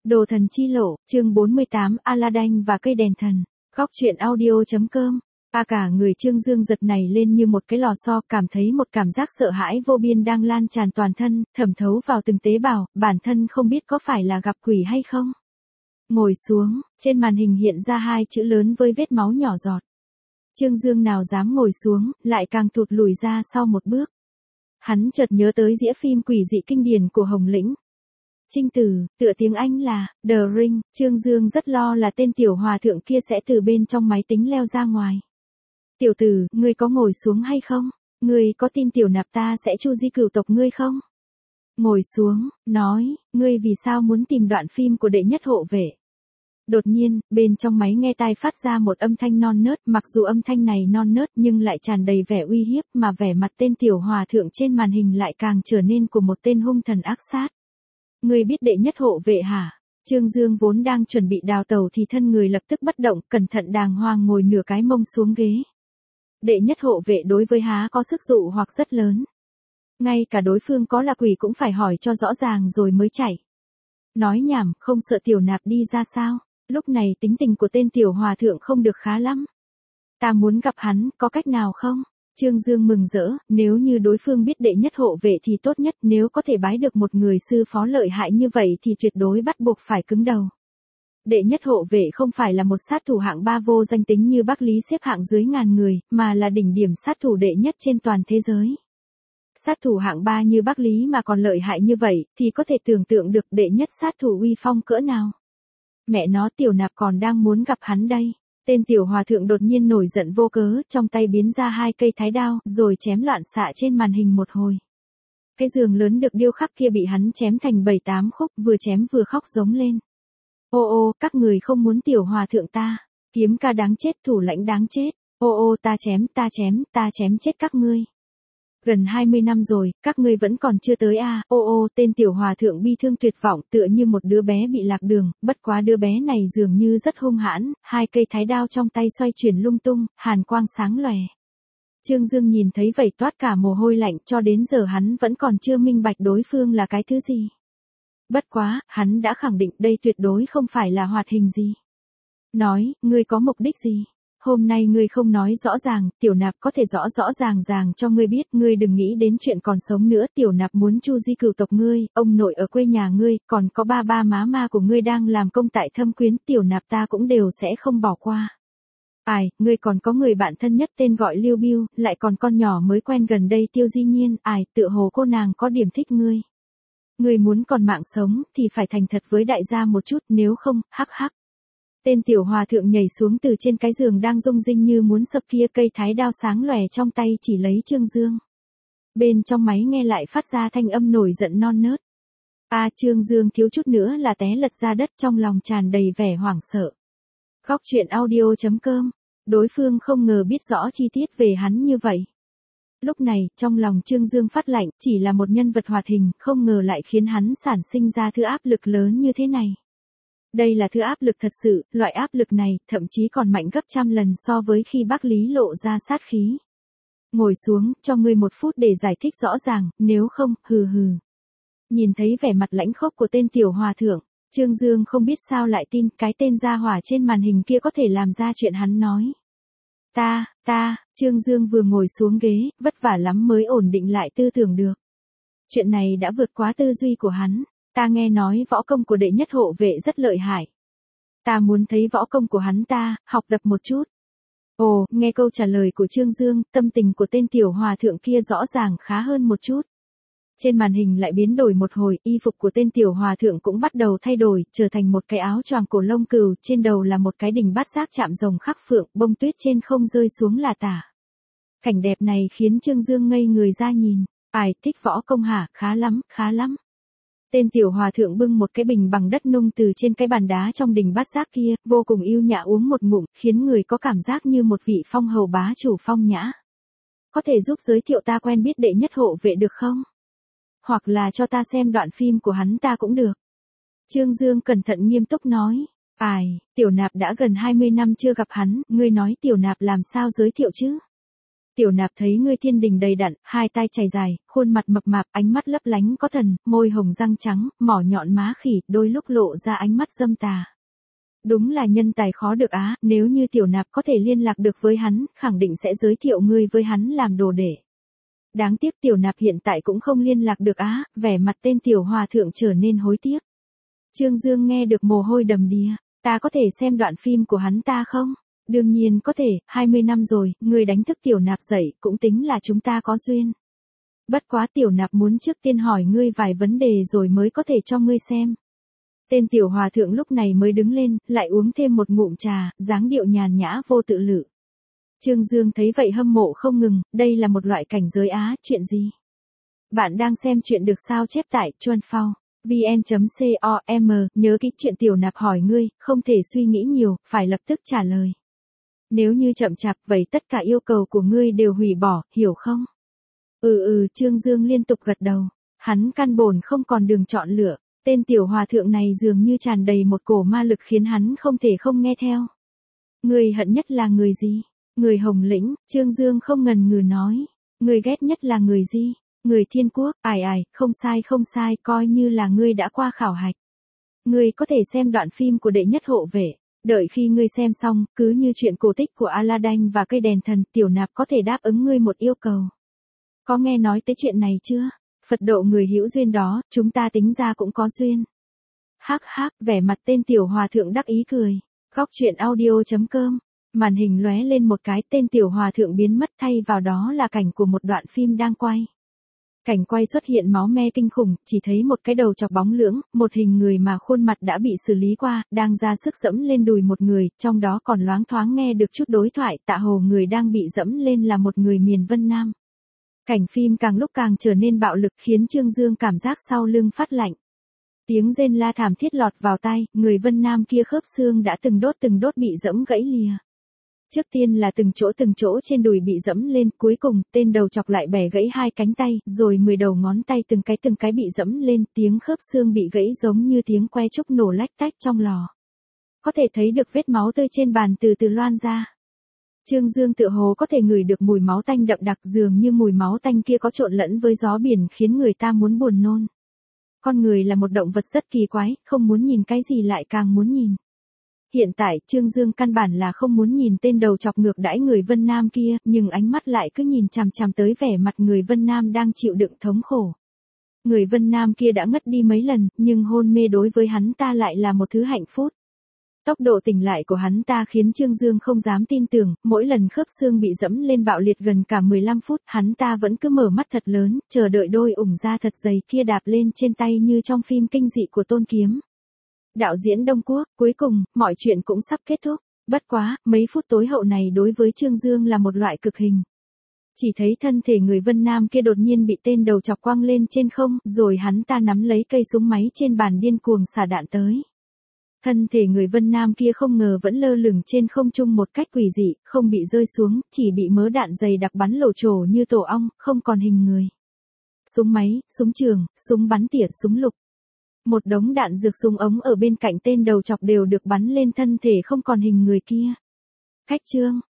Đồ thần chi lộ, chương 48, Aladdin và cây đèn thần. Góc truyện audio.com. Cả người Trương Dương giật này lên như một cái lò xo, cảm thấy một cảm giác sợ hãi vô biên đang lan tràn toàn thân, thẩm thấu vào từng tế bào, bản thân không biết có phải là gặp quỷ hay không. Ngồi xuống, trên màn hình hiện ra hai chữ lớn với vết máu nhỏ giọt. Trương Dương nào dám ngồi xuống, lại càng thụt lùi ra sau một bước. Hắn chợt nhớ tới đĩa phim quỷ dị kinh điển của Hồng Lĩnh. Trinh Tử, tựa tiếng Anh là The Ring. Trương Dương rất lo là tên tiểu hòa thượng kia sẽ từ bên trong máy tính leo ra ngoài. Tiểu tử, ngươi có ngồi xuống hay không? Ngươi có tin tiểu nạp ta sẽ chu di cửu tộc ngươi không? Ngồi xuống, nói, ngươi vì sao muốn tìm đoạn phim của đệ nhất hộ vệ? Đột nhiên, bên trong máy nghe tai phát ra một âm thanh non nớt, mặc dù âm thanh này non nớt nhưng lại tràn đầy vẻ uy hiếp, mà vẻ mặt tên tiểu hòa thượng trên màn hình lại càng trở nên của một tên hung thần ác sát. Ngươi biết đệ nhất hộ vệ hả? Trương Dương vốn đang chuẩn bị đào tẩu thì thân người lập tức bất động, cẩn thận đàng hoàng ngồi nửa cái mông xuống ghế. Đệ nhất hộ vệ đối với há có sức dụ hoặc rất lớn. Ngay cả đối phương có là quỷ cũng phải hỏi cho rõ ràng rồi mới chạy. Nói nhảm, không sợ tiểu nạp đi ra sao? Lúc này tính tình của tên tiểu hòa thượng không được khá lắm. Ta muốn gặp hắn, có cách nào không? Trương Dương mừng rỡ, nếu như đối phương biết đệ nhất hộ vệ thì tốt nhất, nếu có thể bái được một người sư phó lợi hại như vậy thì tuyệt đối bắt buộc phải cứng đầu. Đệ nhất hộ vệ không phải là một sát thủ hạng ba vô danh tính như Bắc Lý xếp hạng dưới ngàn người, mà là đỉnh điểm sát thủ đệ nhất trên toàn thế giới. Sát thủ hạng ba như Bắc Lý mà còn lợi hại như vậy, thì có thể tưởng tượng được đệ nhất sát thủ uy phong cỡ nào. Mẹ nó, tiểu nạp còn đang muốn gặp hắn đây. Tên tiểu hòa thượng đột nhiên nổi giận vô cớ, trong tay biến ra hai cây thái đao, rồi chém loạn xạ trên màn hình một hồi. Cái giường lớn được điêu khắc kia bị hắn chém thành 7-8 khúc, vừa chém vừa khóc giống lên. Ô, các người không muốn tiểu hòa thượng ta. Kiếm ca đáng chết, thủ lãnh đáng chết. Ô, ta chém chết các ngươi. Gần 20 năm rồi, các ngươi vẫn còn chưa tới à? Ô, tên tiểu hòa thượng bi thương tuyệt vọng, tựa như một đứa bé bị lạc đường, bất quá đứa bé này dường như rất hung hãn, hai cây thái đao trong tay xoay chuyển lung tung, hàn quang sáng lòe. Trương Dương nhìn thấy vậy toát cả mồ hôi lạnh, cho đến giờ hắn vẫn còn chưa minh bạch đối phương là cái thứ gì. Bất quá, hắn đã khẳng định đây tuyệt đối không phải là hoạt hình gì. Nói, ngươi có mục đích gì? Hôm nay ngươi không nói rõ ràng, tiểu nạp có thể rõ ràng cho ngươi biết, ngươi đừng nghĩ đến chuyện còn sống nữa, tiểu nạp muốn chu di cửu tộc ngươi, ông nội ở quê nhà ngươi, còn có ba má của ngươi đang làm công tại Thâm Quyến, tiểu nạp ta cũng đều sẽ không bỏ qua. Ngươi còn có người bạn thân nhất tên gọi Lưu Biêu, lại còn con nhỏ mới quen gần đây Tiêu Di Nhiên, tựa hồ cô nàng có điểm thích ngươi. Ngươi muốn còn mạng sống, thì phải thành thật với đại gia một chút, nếu không, hắc. Tên tiểu hòa thượng nhảy xuống từ trên cái giường đang rung rinh như muốn sập kia, cây thái đao sáng lòe trong tay chỉ lấy Trương Dương. Bên trong máy nghe lại phát ra thanh âm nổi giận non nớt. Trương Dương thiếu chút nữa là té lật ra đất, trong lòng tràn đầy vẻ hoảng sợ. Góc truyện audio.com. Đối phương không ngờ biết rõ chi tiết về hắn như vậy. Lúc này, trong lòng Trương Dương phát lạnh, chỉ là một nhân vật hoạt hình, không ngờ lại khiến hắn sản sinh ra thứ áp lực lớn như thế này. Đây là thứ áp lực thật sự, loại áp lực này, thậm chí còn mạnh gấp trăm lần so với khi Bắc Lý lộ ra sát khí. Ngồi xuống, cho ngươi 1 phút để giải thích rõ ràng, nếu không, hừ. Nhìn thấy vẻ mặt lãnh khốc của tên tiểu hòa thượng, Trương Dương không biết sao lại tin cái tên gia hỏa trên màn hình kia có thể làm ra chuyện hắn nói. Trương Dương vừa ngồi xuống ghế, vất vả lắm mới ổn định lại tư tưởng được. Chuyện này đã vượt quá tư duy của hắn. Ta nghe nói võ công của đệ nhất hộ vệ rất lợi hại. Ta muốn thấy võ công của hắn ta, học tập một chút. Nghe câu trả lời của Trương Dương, tâm tình của tên tiểu hòa thượng kia rõ ràng khá hơn một chút. Trên màn hình lại biến đổi một hồi, y phục của tên tiểu hòa thượng cũng bắt đầu thay đổi, trở thành một cái áo choàng cổ lông cừu, trên đầu là một cái đỉnh bát giác chạm rồng khắc phượng, bông tuyết trên không rơi xuống là tả. Cảnh đẹp này khiến Trương Dương ngây người ra nhìn. Thích võ công hả? Khá lắm. Tên tiểu hòa thượng bưng một cái bình bằng đất nung từ trên cái bàn đá trong đình bát giác kia, vô cùng yêu nhã uống một ngụm, khiến người có cảm giác như một vị phong hầu bá chủ phong nhã. Có thể giúp giới thiệu ta quen biết đệ nhất hộ vệ được không? Hoặc là cho ta xem đoạn phim của hắn ta cũng được. Trương Dương cẩn thận nghiêm túc nói. Tiểu nạp đã gần 20 năm chưa gặp hắn, ngươi nói tiểu nạp làm sao giới thiệu chứ? Tiểu Nạp thấy ngươi thiên đình đầy đặn, hai tai chảy dài, khuôn mặt mập mạp, ánh mắt lấp lánh có thần, môi hồng răng trắng, mỏ nhọn má khỉ, đôi lúc lộ ra ánh mắt dâm tà. Đúng là nhân tài khó được á, nếu như Tiểu Nạp có thể liên lạc được với hắn, khẳng định sẽ giới thiệu ngươi với hắn làm đồ đệ. Đáng tiếc Tiểu Nạp hiện tại cũng không liên lạc được á, vẻ mặt tên Tiểu Hòa Thượng trở nên hối tiếc. Trương Dương nghe được mồ hôi đầm đìa, ta có thể xem đoạn phim của hắn ta không? Đương nhiên có thể, 20 năm rồi, ngươi đánh thức Tiểu Nạp dậy, cũng tính là chúng ta có duyên. Bất quá Tiểu Nạp muốn trước tiên hỏi ngươi vài vấn đề rồi mới có thể cho ngươi xem. Tên Tiểu Hòa Thượng lúc này mới đứng lên, lại uống thêm một ngụm trà, dáng điệu nhàn nhã vô tự lự. Trương Dương thấy vậy hâm mộ không ngừng, đây là một loại cảnh giới á, chuyện gì? Bạn đang xem chuyện được sao chép tại Chuan Phao, vn.com, nhớ kỹ chuyện Tiểu Nạp hỏi ngươi, không thể suy nghĩ nhiều, phải lập tức trả lời. Nếu như chậm chạp vậy tất cả yêu cầu của ngươi đều hủy bỏ, hiểu không? Trương Dương liên tục gật đầu, hắn căn bổn không còn đường chọn lựa, tên Tiểu Hòa Thượng này dường như tràn đầy một cổ ma lực khiến hắn không thể không nghe theo. Ngươi hận nhất là người gì? Người Hồng Lĩnh, Trương Dương không ngần ngừ nói. Người ghét nhất là người gì? Người Thiên Quốc, không sai, coi như là ngươi đã qua khảo hạch. Ngươi có thể xem đoạn phim của đệ nhất hộ vệ, đợi khi ngươi xem xong, cứ như chuyện cổ tích của Aladdin và cây đèn thần, Tiểu Nạp có thể đáp ứng ngươi một yêu cầu. Có nghe nói tới chuyện này chưa? Phật độ người hữu duyên đó, chúng ta tính ra cũng có duyên. Hắc hắc, vẻ mặt tên Tiểu Hòa Thượng đắc ý cười. Góc truyện audio.com. Màn hình lóe lên một cái, tên Tiểu Hòa Thượng biến mất, thay vào đó là cảnh của một đoạn phim đang quay. Cảnh quay xuất hiện máu me kinh khủng, chỉ thấy một cái đầu chọc bóng lưỡng, một hình người mà khuôn mặt đã bị xử lý qua, đang ra sức dẫm lên đùi một người, trong đó còn loáng thoáng nghe được chút đối thoại, tạ hồ người đang bị dẫm lên là một người miền Vân Nam. Cảnh phim càng lúc càng trở nên bạo lực khiến Trương Dương cảm giác sau lưng phát lạnh. Tiếng rên la thảm thiết lọt vào tai, người Vân Nam kia khớp xương đã từng đốt bị dẫm gãy lìa. Trước tiên là từng chỗ trên đùi bị dẫm lên, cuối cùng, tên đầu chọc lại bẻ gãy hai cánh tay, rồi 10 đầu ngón tay từng cái bị dẫm lên, tiếng khớp xương bị gãy giống như tiếng que trúc nổ lách tách trong lò. Có thể thấy được vết máu tươi trên bàn từ từ loan ra. Trương Dương tựa hồ có thể ngửi được mùi máu tanh đậm đặc, dường như mùi máu tanh kia có trộn lẫn với gió biển khiến người ta muốn buồn nôn. Con người là một động vật rất kỳ quái, không muốn nhìn cái gì lại càng muốn nhìn. Hiện tại, Trương Dương căn bản là không muốn nhìn tên đầu chọc ngược đãi người Vân Nam kia, nhưng ánh mắt lại cứ nhìn chằm chằm tới vẻ mặt người Vân Nam đang chịu đựng thống khổ. Người Vân Nam kia đã ngất đi mấy lần, nhưng hôn mê đối với hắn ta lại là một thứ hạnh phúc. Tốc độ tỉnh lại của hắn ta khiến Trương Dương không dám tin tưởng, mỗi lần khớp xương bị dẫm lên bạo liệt gần cả 15 phút, hắn ta vẫn cứ mở mắt thật lớn, chờ đợi đôi ủng da thật dày kia đạp lên trên tay như trong phim kinh dị của Tôn Kiếm. Đạo diễn Đông Quốc, cuối cùng, mọi chuyện cũng sắp kết thúc. Bất quá, mấy phút tối hậu này đối với Trương Dương là một loại cực hình. Chỉ thấy thân thể người Vân Nam kia đột nhiên bị tên đầu chọc quăng lên trên không, rồi hắn ta nắm lấy cây súng máy trên bàn điên cuồng xả đạn tới. Thân thể người Vân Nam kia không ngờ vẫn lơ lửng trên không trung một cách quỷ dị, không bị rơi xuống, chỉ bị mớ đạn dày đặc bắn lổ trổ như tổ ong, không còn hình người. Súng máy, súng trường, súng bắn tỉa, súng lục. Một đống đạn dược súng ống ở bên cạnh tên đầu chọc đều được bắn lên thân thể không còn hình người kia. Khách trương,